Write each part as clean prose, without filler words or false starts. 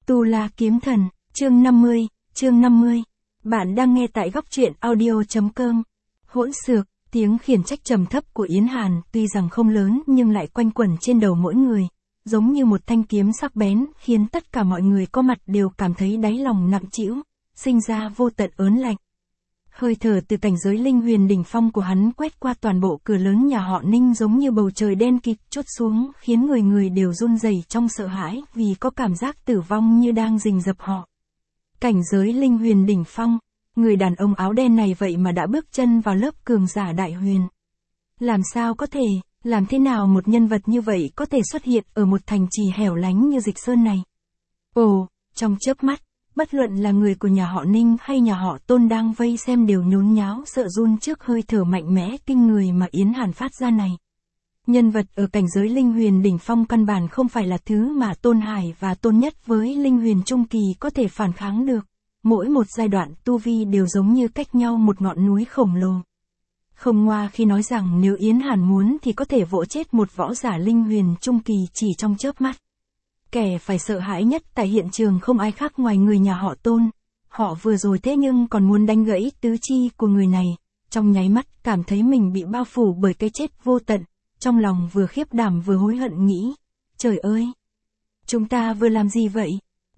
Tu La Kiếm Thần, chương 50. Bạn đang nghe tại góc truyện audio.com. Hỗn xược, tiếng khiển trách trầm thấp của Yến Hàn tuy rằng không lớn nhưng lại quanh quẩn trên đầu mỗi người, giống như một thanh kiếm sắc bén, khiến tất cả mọi người có mặt đều cảm thấy đáy lòng nặng trĩu, sinh ra vô tận ớn lạnh. Hơi thở từ cảnh giới linh huyền đỉnh phong của hắn quét qua toàn bộ cửa lớn nhà họ Ninh giống như bầu trời đen kịt trút xuống, khiến người người đều run rẩy trong sợ hãi vì có cảm giác tử vong như đang rình rập họ. Cảnh giới linh huyền đỉnh phong, người đàn ông áo đen này vậy mà đã bước chân vào lớp cường giả đại huyền. Làm sao có thể, làm thế nào một nhân vật như vậy có thể xuất hiện ở một thành trì hẻo lánh như Dịch Sơn này? Ồ, trong chớp mắt, bất luận là người của nhà họ Ninh hay nhà họ Tôn đang vây xem đều nhốn nháo sợ run trước hơi thở mạnh mẽ kinh người mà Yến Hàn phát ra này. Nhân vật ở cảnh giới linh huyền đỉnh phong căn bản không phải là thứ mà Tôn Hải và Tôn Nhất với linh huyền trung kỳ có thể phản kháng được. Mỗi một giai đoạn tu vi đều giống như cách nhau một ngọn núi khổng lồ. Không ngoa khi nói rằng nếu Yến Hàn muốn thì có thể vỗ chết một võ giả linh huyền trung kỳ chỉ trong chớp mắt. Kẻ phải sợ hãi nhất tại hiện trường không ai khác ngoài người nhà họ Tôn. Họ vừa rồi thế nhưng còn muốn đánh gãy tứ chi của người này, trong nháy mắt cảm thấy mình bị bao phủ bởi cái chết vô tận, trong lòng vừa khiếp đảm vừa hối hận nghĩ, trời ơi! Chúng ta vừa làm gì vậy?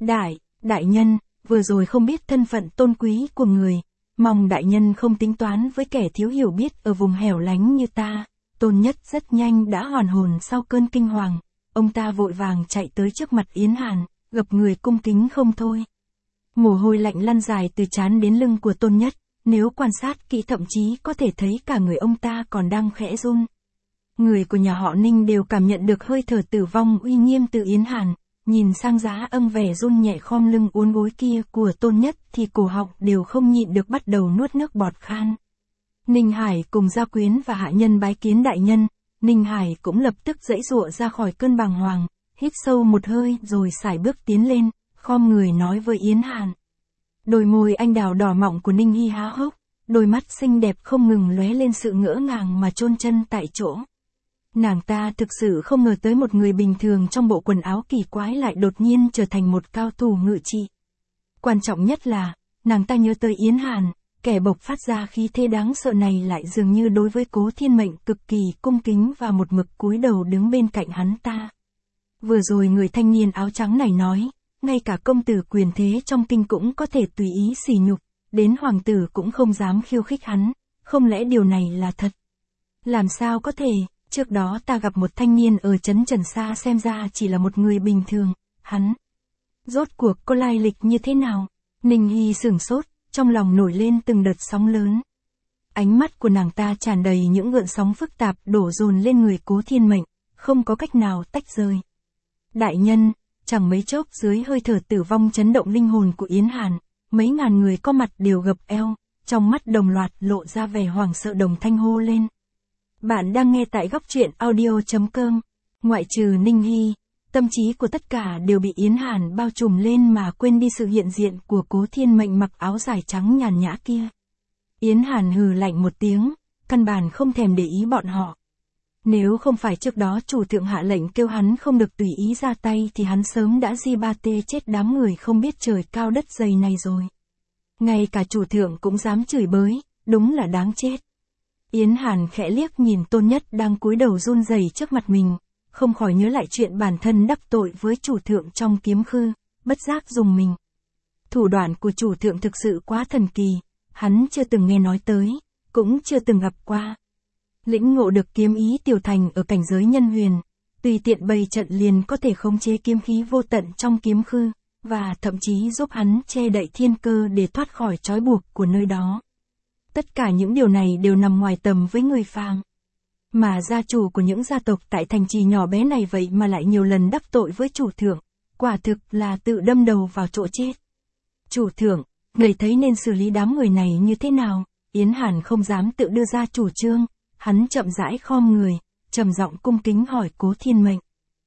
Đại nhân, vừa rồi không biết thân phận tôn quý của người, mong đại nhân không tính toán với kẻ thiếu hiểu biết ở vùng hẻo lánh như ta. Tôn Nhất rất nhanh đã hoàn hồn sau cơn kinh hoàng. Ông ta vội vàng chạy tới trước mặt Yến Hàn, gập người cung kính không thôi. Mồ hôi lạnh lăn dài từ trán đến lưng của Tôn Nhất, nếu quan sát kỹ thậm chí có thể thấy cả người ông ta còn đang khẽ run. Người của nhà họ Ninh đều cảm nhận được hơi thở tử vong uy nghiêm từ Yến Hàn, nhìn sang Giá Âm vẻ run nhẹ khom lưng uốn gối kia của Tôn Nhất thì cổ họng đều không nhịn được bắt đầu nuốt nước bọt khan. Ninh Hải cùng gia quyến và hạ nhân bái kiến đại nhân. Ninh Hải cũng lập tức giãy giụa ra khỏi cơn bàng hoàng, hít sâu một hơi rồi sải bước tiến lên, khom người nói với Yến Hàn. Đôi môi anh đào đỏ mọng của Ninh Hy há hốc, đôi mắt xinh đẹp không ngừng lóe lên sự ngỡ ngàng mà chôn chân tại chỗ. Nàng ta thực sự không ngờ tới một người bình thường trong bộ quần áo kỳ quái lại đột nhiên trở thành một cao thủ ngự trị. Quan trọng nhất là, nàng ta nhớ tới Yến Hàn. Kẻ bộc phát ra khí thế đáng sợ này lại dường như đối với Cố Thiên Mệnh cực kỳ cung kính và một mực cúi đầu đứng bên cạnh hắn ta. Vừa rồi người thanh niên áo trắng này nói, ngay cả công tử quyền thế trong kinh cũng có thể tùy ý sỉ nhục, đến hoàng tử cũng không dám khiêu khích hắn, không lẽ điều này là thật? Làm sao có thể, trước đó ta gặp một thanh niên ở trấn Trần Sa xem ra chỉ là một người bình thường, hắn rốt cuộc có lai lịch như thế nào? Ninh Hy sửng sốt. Trong lòng nổi lên từng đợt sóng lớn. Ánh mắt của nàng ta tràn đầy những gợn sóng phức tạp đổ dồn lên người Cố Thiên Mệnh, không có cách nào tách rời. Đại nhân, chẳng mấy chốc dưới hơi thở tử vong chấn động linh hồn của Yến Hàn, mấy ngàn người có mặt đều gập eo, trong mắt đồng loạt lộ ra vẻ hoảng sợ đồng thanh hô lên. Bạn đang nghe tại góc truyện audio.com, ngoại trừ Ninh Hy. Tâm trí của tất cả đều bị Yến Hàn bao trùm lên mà quên đi sự hiện diện của Cố Thiên Mệnh mặc áo dài trắng nhàn nhã kia. Yến Hàn hừ lạnh một tiếng, căn bản không thèm để ý bọn họ. Nếu không phải trước đó chủ thượng hạ lệnh kêu hắn không được tùy ý ra tay thì hắn sớm đã di ba tê chết đám người không biết trời cao đất dày này rồi. Ngay cả chủ thượng cũng dám chửi bới, đúng là đáng chết. Yến Hàn khẽ liếc nhìn Tôn Nhất đang cúi đầu run rẩy trước mặt mình. Không khỏi nhớ lại chuyện bản thân đắc tội với chủ thượng trong kiếm khư, bất giác dùng mình. Thủ đoạn của chủ thượng thực sự quá thần kỳ, hắn chưa từng nghe nói tới, cũng chưa từng gặp qua. Lĩnh ngộ được kiếm ý tiểu thành ở cảnh giới nhân huyền, tùy tiện bày trận liền có thể khống chế kiếm khí vô tận trong kiếm khư, và thậm chí giúp hắn che đậy thiên cơ để thoát khỏi trói buộc của nơi đó. Tất cả những điều này đều nằm ngoài tầm với người phàm. Mà gia chủ của những gia tộc tại thành trì nhỏ bé này vậy mà lại nhiều lần đắc tội với chủ thượng, quả thực là tự đâm đầu vào chỗ chết. Chủ thượng, người thấy nên xử lý đám người này như thế nào? Yến Hàn không dám tự đưa ra chủ trương, hắn chậm rãi khom người, trầm giọng cung kính hỏi Cố Thiên Mệnh.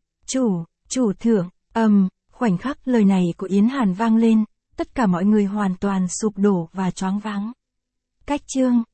Chủ thượng, khoảnh khắc lời này của Yến Hàn vang lên, tất cả mọi người hoàn toàn sụp đổ và choáng váng. Cách chương